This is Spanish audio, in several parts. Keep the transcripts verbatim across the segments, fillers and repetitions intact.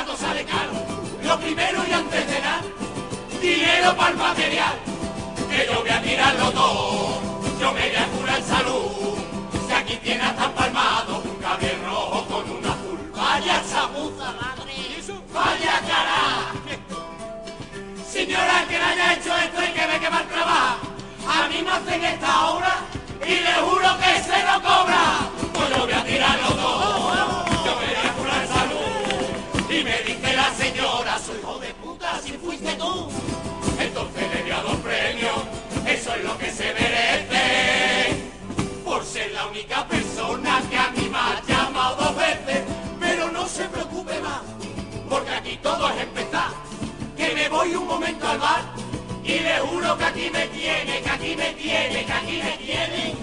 todo sale caro. Lo primero y antes de nada, dinero para el material, que yo voy a tirarlo todo, yo me voy a curar en salud. Si aquí tiene hasta empalmado un cable rojo con un azul, vaya chapuza, madre, vaya cara. Señora, que le haya hecho esto y que ve que mal trabaja, a mí me hacen esta obra y le juro que se lo cobra. Pues yo voy a tirarlo todo, yo me voy a curar en salud. Y me dice la señora, soy hijo de puta, si fuiste tú. Entonces le voy a dar premio, eso es lo que se merece, por ser la única persona que a mí me ha llamado dos veces. Pero no se preocupe más, porque aquí todo es empezar, que me voy un momento al bar y le juro que aquí me tiene, que aquí me tiene, que aquí me tiene,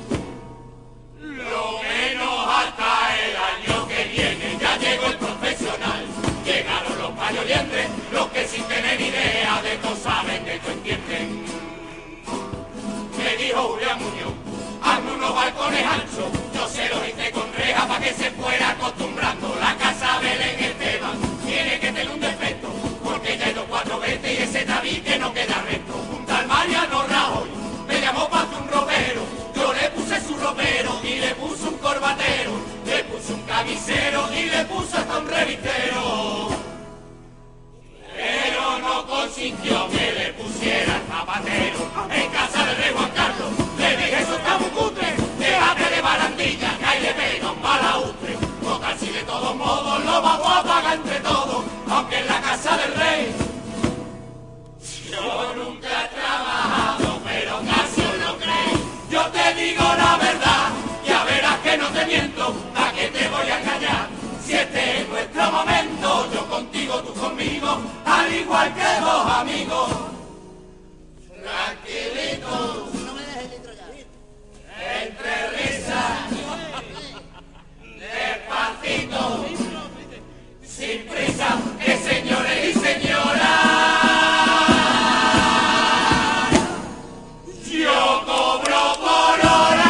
lo menos hasta el año que viene. Ya llegó el profesional, llegaron los payoliendres, los que sin tener idea de todo saben, de todo entienden. Me dijo Julián Muñoz, hazme unos balcones anchos, yo se los hice con reja para que se fuera acostumbrando. La casa Belén Esteban tiene que tener un defecto, porque ya he ido cuatro veces y ese tabique no queda recto. Junto al Mariano Rajoy me llamó para hacer un ropero, yo le puse su ropero y le puse un corbatero, le puse un camisero y le puse hasta un revistero. Pero no consintió que le pusiera el zapatero. En casa del rey Juan Carlos le dije, eso está muy cutre, déjate de barandilla, que ahí le pega un balaustre. Total, si de todos modos lo vamos a pagar entre todos, aunque en la casa del rey yo nunca he trabajado, pero casi os lo creéis. Yo te digo la verdad, ya verás que no te miento, ¿a qué te voy a engañar? Si este es nuestro momento, yo contigo, tú conmigo, al igual que dos amigos. Tranquilito, no me dejes el litro ya. Entre risas, despacito, sin prisa, que señores y señoras, yo cobro por hora.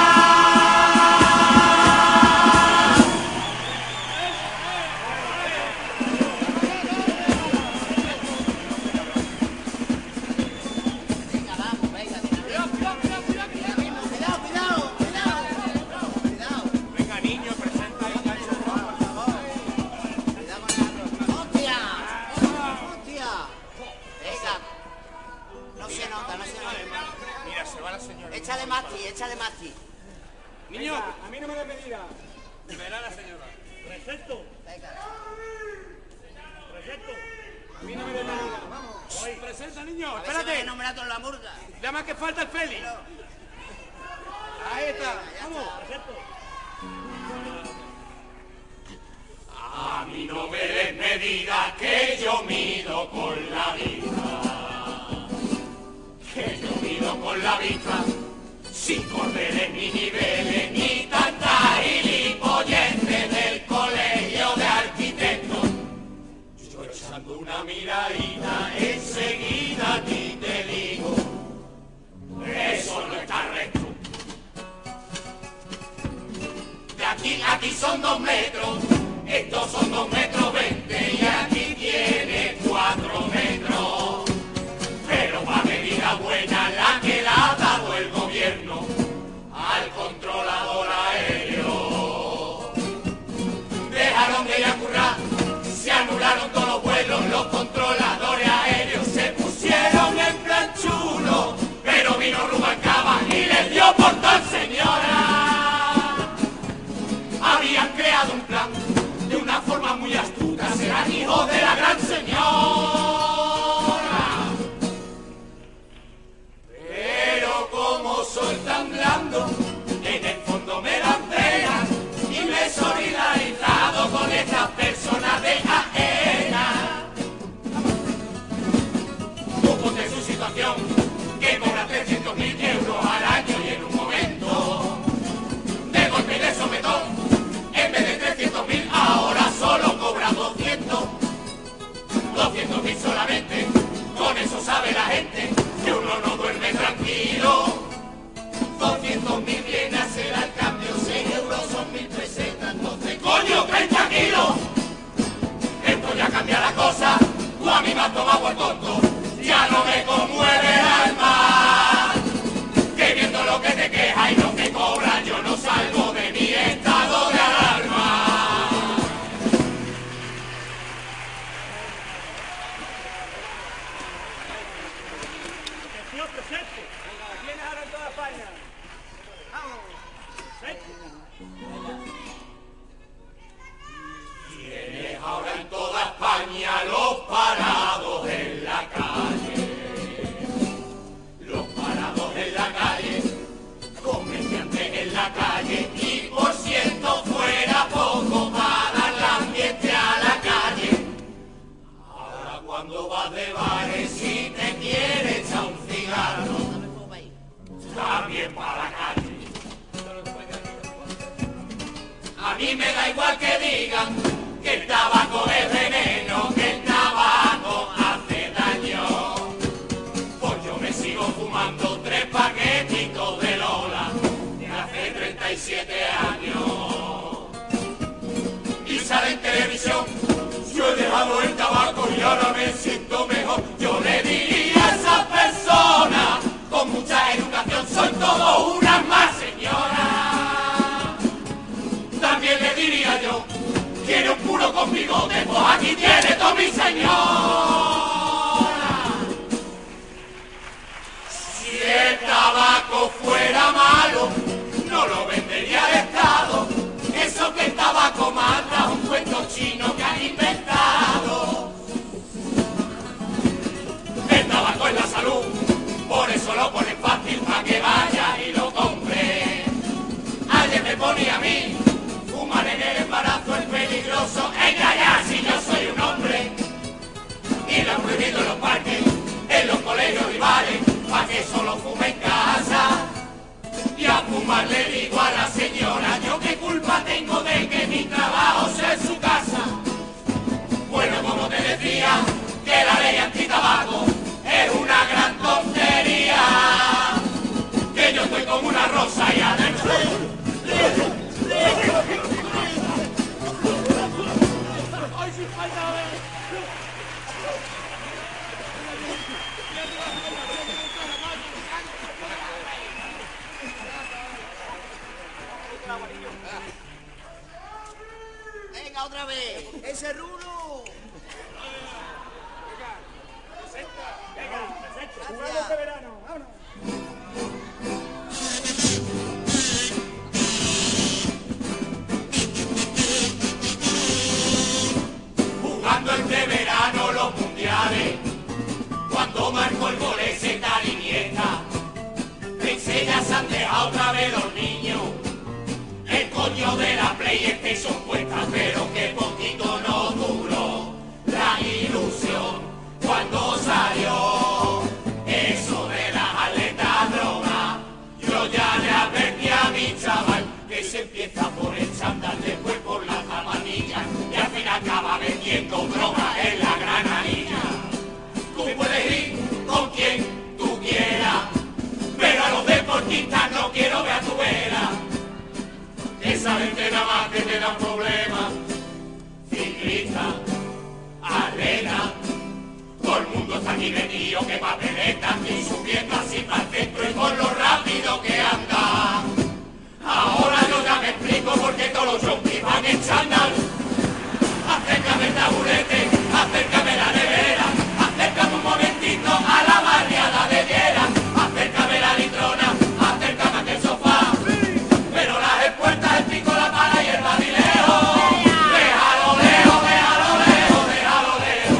Venga, vamos, venga, cuidado, cuidado, cuidado, cuidado, cuidado, cuidado, cuidado, cuidado. Venga, niño, presenta el gancho, por favor. Cuidado con la... ¡Hostia! ¡Hostia! Venga. No se nota, no se nota. Mira, se va la señora. Échale más ti, échale más ti. Niño, a mí no me da medida. Verá la señora. Presento. Venga. Presento. A mí no me da medida. Vamos. Voy. Presenta, niño. A ver si Espérate. me he nombrado en la murga. Ya más que falta el Félix. Ahí está. Vamos. Presento. A mí no me des medida, que yo mido con la vista, que yo mido con la vista, sin cordeles ni niveles, ni tantas gilipolleces del colegio de arquitectos. Yo echando una miradita, enseguida a ti te digo, eso no está recto. De aquí a aquí son dos metros, estos son dos metros veinte y aquí tiene cuatro metros. Pero para medida buena la que la ha dado el gobierno al controlador aéreo. Dejaron de ir a currar, se anularon todos los vuelos, los controladores aéreos se pusieron en plan chulo, pero vino Rubalcaba y les dio por tal señora. Habían creado un plan de una forma muy astuta tú a mí me has tomado por tonto, ya no me conmueve el alma, que viendo lo que te queja y lo que cobra, yo no salgo de mi estado de alarma. Atención, presente. Tienes ahora en toda España. Vamos. Tienes ahora en toda España los parados en la calle, los parados en la calle, comerciantes en la calle, y por ciento fuera poco para darle ambiente a la calle. Ahora cuando vas de bares y te quieres echar un cigarro, también para la calle. A mí me da igual que digan que el tabaco es veneno, que el tabaco hace daño. Pues yo me sigo fumando tres paquetitos de Lola de hace treinta y siete años. Y sale en televisión, yo he dejado el tabaco y ahora me siento mejor. Yo le diría a esas personas con mucha educación, soy todo una más señora. También le diría yo, quiere un puro con bigote, pues aquí tiene todo mi señora. Si el tabaco fuera malo, no lo vendería al Estado. Eso que el tabaco mata es un cuento chino que han inventado. El tabaco es la salud, por eso lo ponen fácil para que vaya y lo compre. Ayer me ponía a mí, fumar en el embarazo es peligroso. Venga ya, si yo soy un hombre. Y lo han prohibido en los parques, en los colegios y bares, para que solo fume en casa. Y a fumar le digo a la señora, yo qué culpa tengo de que mi trabajo sea en su casa. Bueno, como te decía, que la ley antitabaco es una gran tontería, que yo estoy como una rosa y adentro. Hoy sin falta ver. Venga, otra vez. Ese rulo. Jugamos de verano. Vámonos. Jugando este verano los mundiales, cuando marcó el gol ese tal Iniesta, pensé ya se han dejado otra vez los niños el coño de la PlayStation puesta, pero que poquito no duró la ilusión cuando salió eso de las aletas drogas. Yo ya le advertí a mi chaval que se empieza por el chándal, después por la zapatilla y al final acaba vendiendo droga en la granadilla. Tú puedes ir con quien tú quieras, pero a los deportistas no quiero ver a tu vera. Esa gente nada más que te da problemas. Ciclista, atleta, todo el mundo está aquí metido, que papeleta, y subiendo así para el centro y con lo rápido que anda. Ahora yo ya me explico por qué todos los junkies van en chándal. Acércame el taburete, acércame la nevera, acércame un momentito a la barriada de Viera, acércame la litrona, acércame a aquel sofá, pero las espuertas, el pico, la pala y el badileo, déjalo lejos, déjalo lejos, déjalo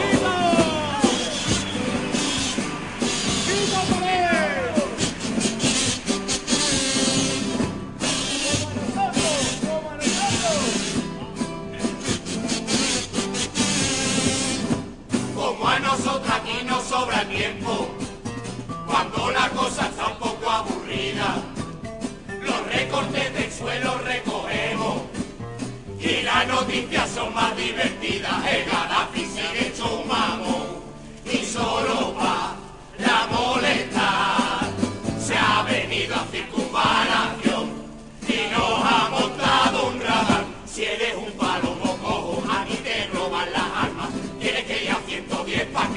Como a nosotros aquí nos sobra tiempo, cuando la cosa está un poco aburrida, los recortes del suelo recogemos y las noticias son más divertidas. El Gaddafi sigue hecho un mamón y solo pa' la molestar se ha venido a circunvalación y nos ha montado un radar. Si eres un palomo cojo, a ti te roban las armas, tienes que ir a ciento diez para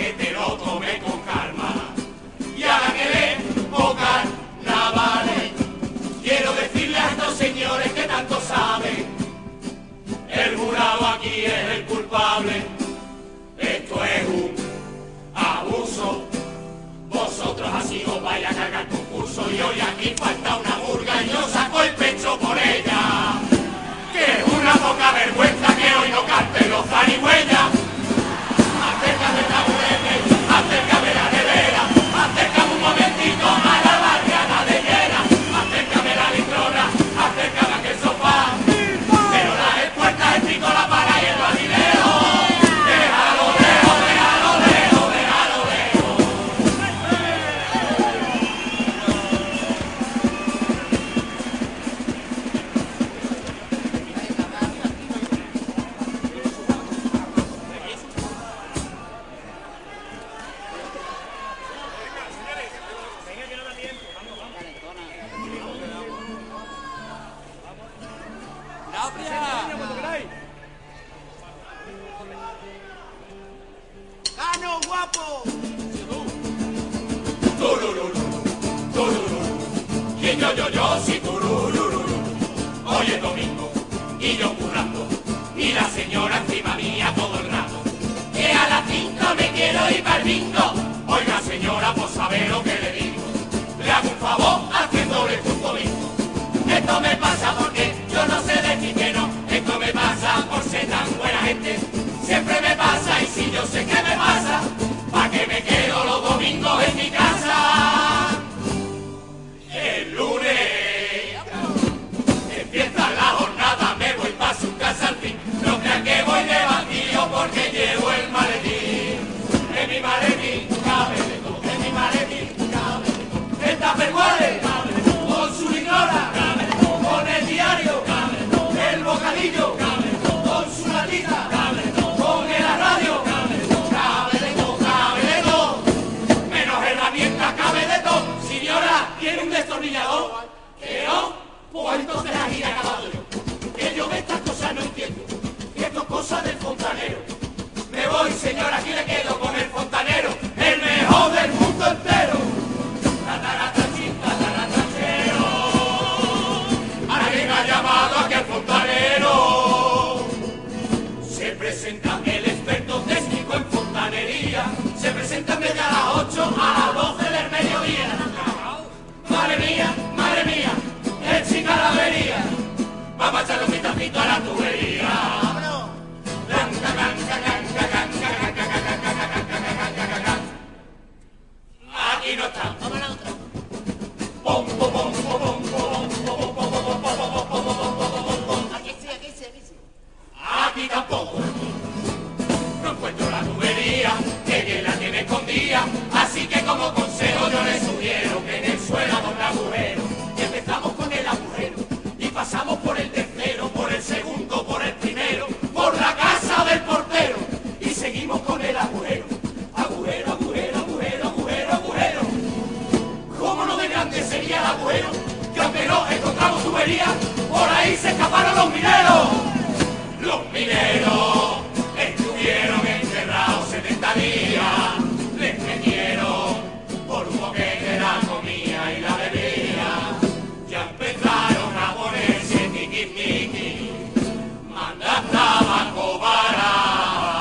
guapo. Turururu, turururu, y yo, yo, yo, sí, turururu. Hoy es domingo y yo currando, y la señora encima mía todo el rato. Que a las cinco me quiero ir para el bingo. Oiga señora, pues sabe lo que le digo. Le hago un favor haciéndole punto bingo. Esto me pasa porque yo no sé decir que no. Esto me pasa por ser tan buena gente. Siempre me pasa y si yo sé que me pasa, ¿pa' qué me quedo los domingos en mi casa? El lunes empieza la jornada, me voy pa' su casa al fin. No crean que voy de bandido porque llevo el maletín. En mi maletín cabe de todo, en mi maletín cabe de todo. El Tupperware cabe de todo, con su ligrona cabe de todo, con el diario cabe de todo, el bocadillo cabe de todo, con su latita cabe de todo, con el radio cabe de todo, cabe de todo, cabe de todo. Menos herramientas cabe de todo. Señora, ¿tiene un destornillador? ¿Que no? Pues entonces la gira acabado yo. Que yo de estas cosas no entiendo. Que esto es cosa del fontanero. Me voy, señora, aquí le quedo con el fontanero, el mejor del mundo entero. Tataratachín, tataratachero. Alguien ha llamado aquí al fontanero. Se presenta el experto técnico en fontanería. Se presenta en vez de a las ocho a las doce del mediodía. Madre mía, madre mía, el chica la avería. Vamos a echarle un vistacito a la tubería. Aquí no está. Vamos a la otra. Pom, pom, pom, pom, pom, pom, pom, pom, pom. Aquí sí, aquí sí, aquí sí. Aquí tampoco. No encuentro la tubería, que bien la tiene escondida. Así que como consejo yo le sugiero que en el suelo haga un agujero. Y empezamos con el agujero y pasamos por el tercero, por el segundo, por el primero, por la casa del portero. Y seguimos con el agujero. Agujero, agujero, agujero, agujero, agujero. ¿Cómo no de grande sería el agujero? Que aunque no encontramos tubería, por ahí se escaparon los mineros. Los mineros estuvieron encerrados setenta días. Les metieron por un boquete de la comida y la bebida. Ya empezaron a ponerse tiquismiquis. Manda tabaco barato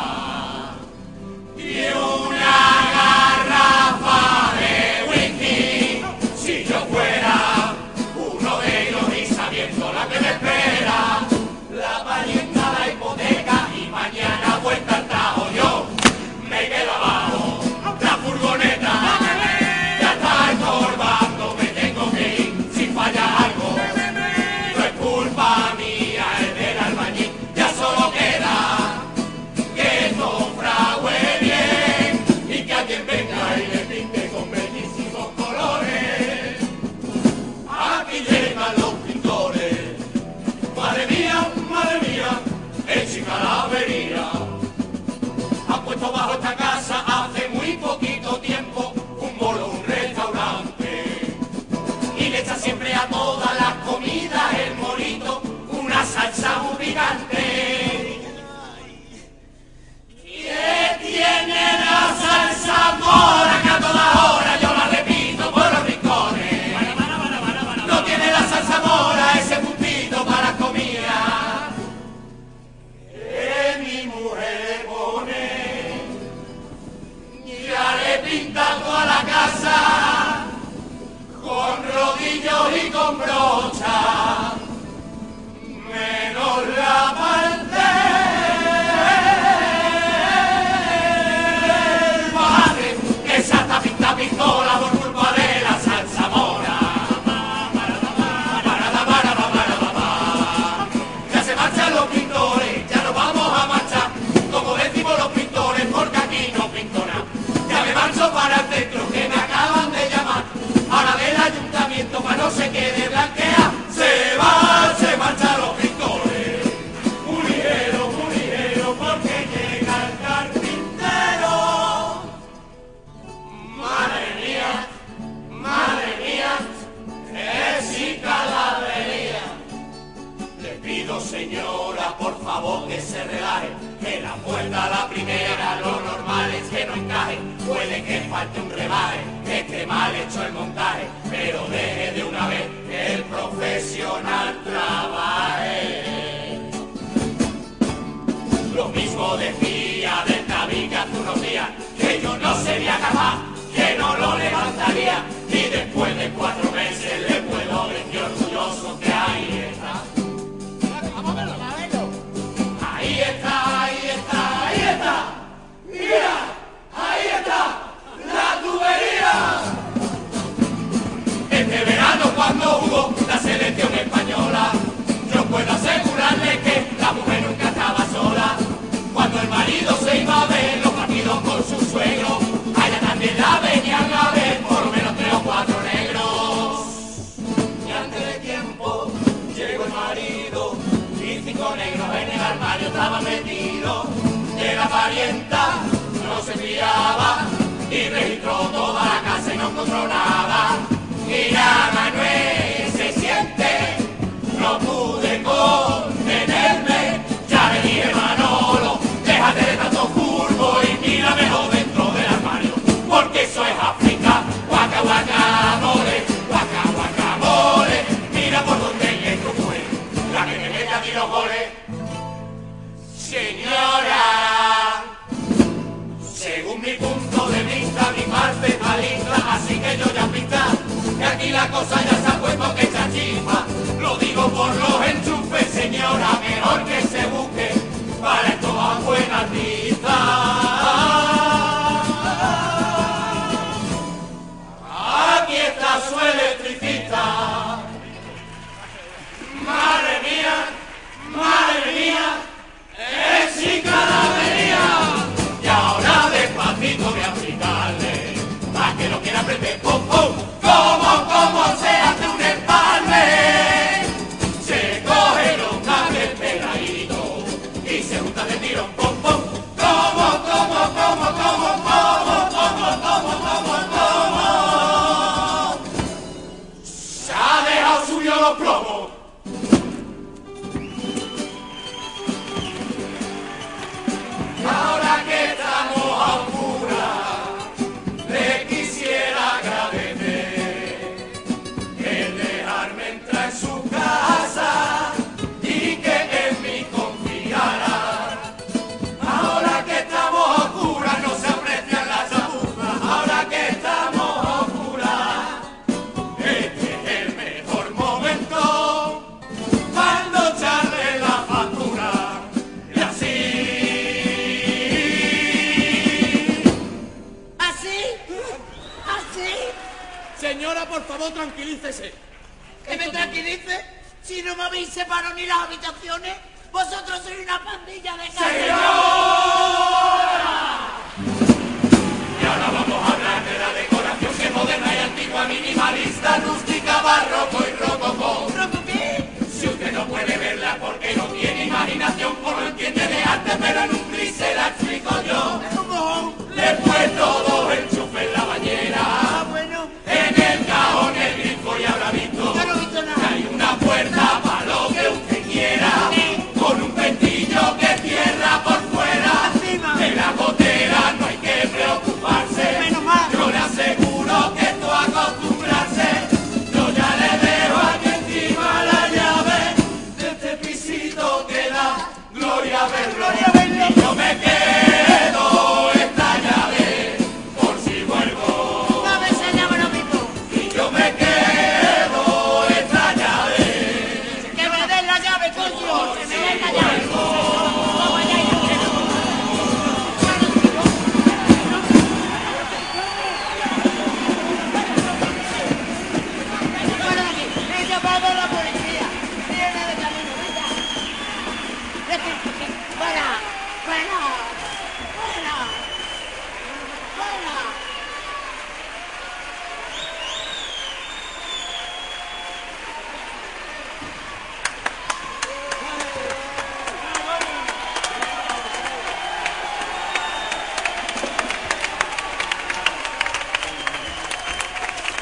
y una garrafa de whisky. Si yo fuera uno de ellos y sabiendo la que me espera, la parienta, la hipoteca y mañana vuelta al tajo, yo me quedo abajo. La furgoneta ya está estorbando, me tengo que ir si falla algo. No es culpa mía, es del albañil. Ya solo queda que esto frague bien y que alguien venga y le pinte con bellísimos colores. Aquí llegan los pintores. Madre mía, madre mía, el chica la avería. Han puesto bajo esta casa hace muy poquito tiempo un bolo, un restaurante. Y le echa siempre a todas las comidas el morito una salsa muy picante. ¿Qué tiene la salsa mora que a todas horas yo la repito por los rincones? No tiene la salsa mora ese puntito para las comidas que mi mujer pone. falte un rebaje, que esté mal hecho el montaje, pero deje de una vez que el profesional trabaje. Lo mismo decía del tabique hace unos días, que yo no sería capaz, que no lo levantaría, y después de cuatro meses le puedo decir orgulloso que ahí está. Vamos a verlo, vamos a verlo. Ahí está, ahí está, ahí está. Mira, ahí está, la tubería. Este verano cuando jugó la selección española, yo puedo asegurarle que la mujer nunca estaba sola. Cuando el marido se iba a ver los partidos con su suegro, allá también la venían a ver por lo menos tres o cuatro negros. Y antes de tiempo llegó el marido y cinco negros en el armario estaban metidos. De la parienta no se fiaba y registró toda la casa y no encontró nada. Mira, Manuel, se siente, no pude contenerme. Ya le dije, Manolo, déjate de tanto curvo y mira mejor dentro del armario, porque eso es África. Guaca, guaca, mole, guaca, guaca, mole. Mira por donde es tu mujer, la que te mete a ti los goles. Señora, según mi punto de vista, mi parte está lista, así que yo ya pinta, que aquí la cosa ya se ha puesto que echa chispa. Lo digo por los enchufes, señora, mejor que se busque para esto a buena artista. Aquí está su electricista. Madre mía, madre mía, es chica la avería. Y ahora despacito voy a explicarle, para que no quiera aprender, pum, pum, cómo, cómo se hace un empalme. Se coge los cables pegaditos y se junta de tirón, pum, pum, cómo, cómo, cómo, cómo, cómo, cómo, cómo, cómo, cómo. Se ha dejado suyo los plomos. Ahora que estamos a oscuras, le quisiera agradecer el dejarme entrar en su casa y que en mí confiara. Ahora que estamos a oscuras no se aprecian las chapuzas. Ahora que estamos a oscuras, este es el mejor momento cuando echarle la factura. Y así. Señora, por favor, tranquilícese. ¿Que me tranquilice? Si no me habéis separado ni las habitaciones, vosotros sois una pandilla de ¡Señora! Y ahora vamos a hablar de la decoración que es moderna y antigua, minimalista, rústica, barroco y rococó. ¿Roco qué? Si usted no puede verla porque no tiene imaginación, o no entiende de arte, pero en un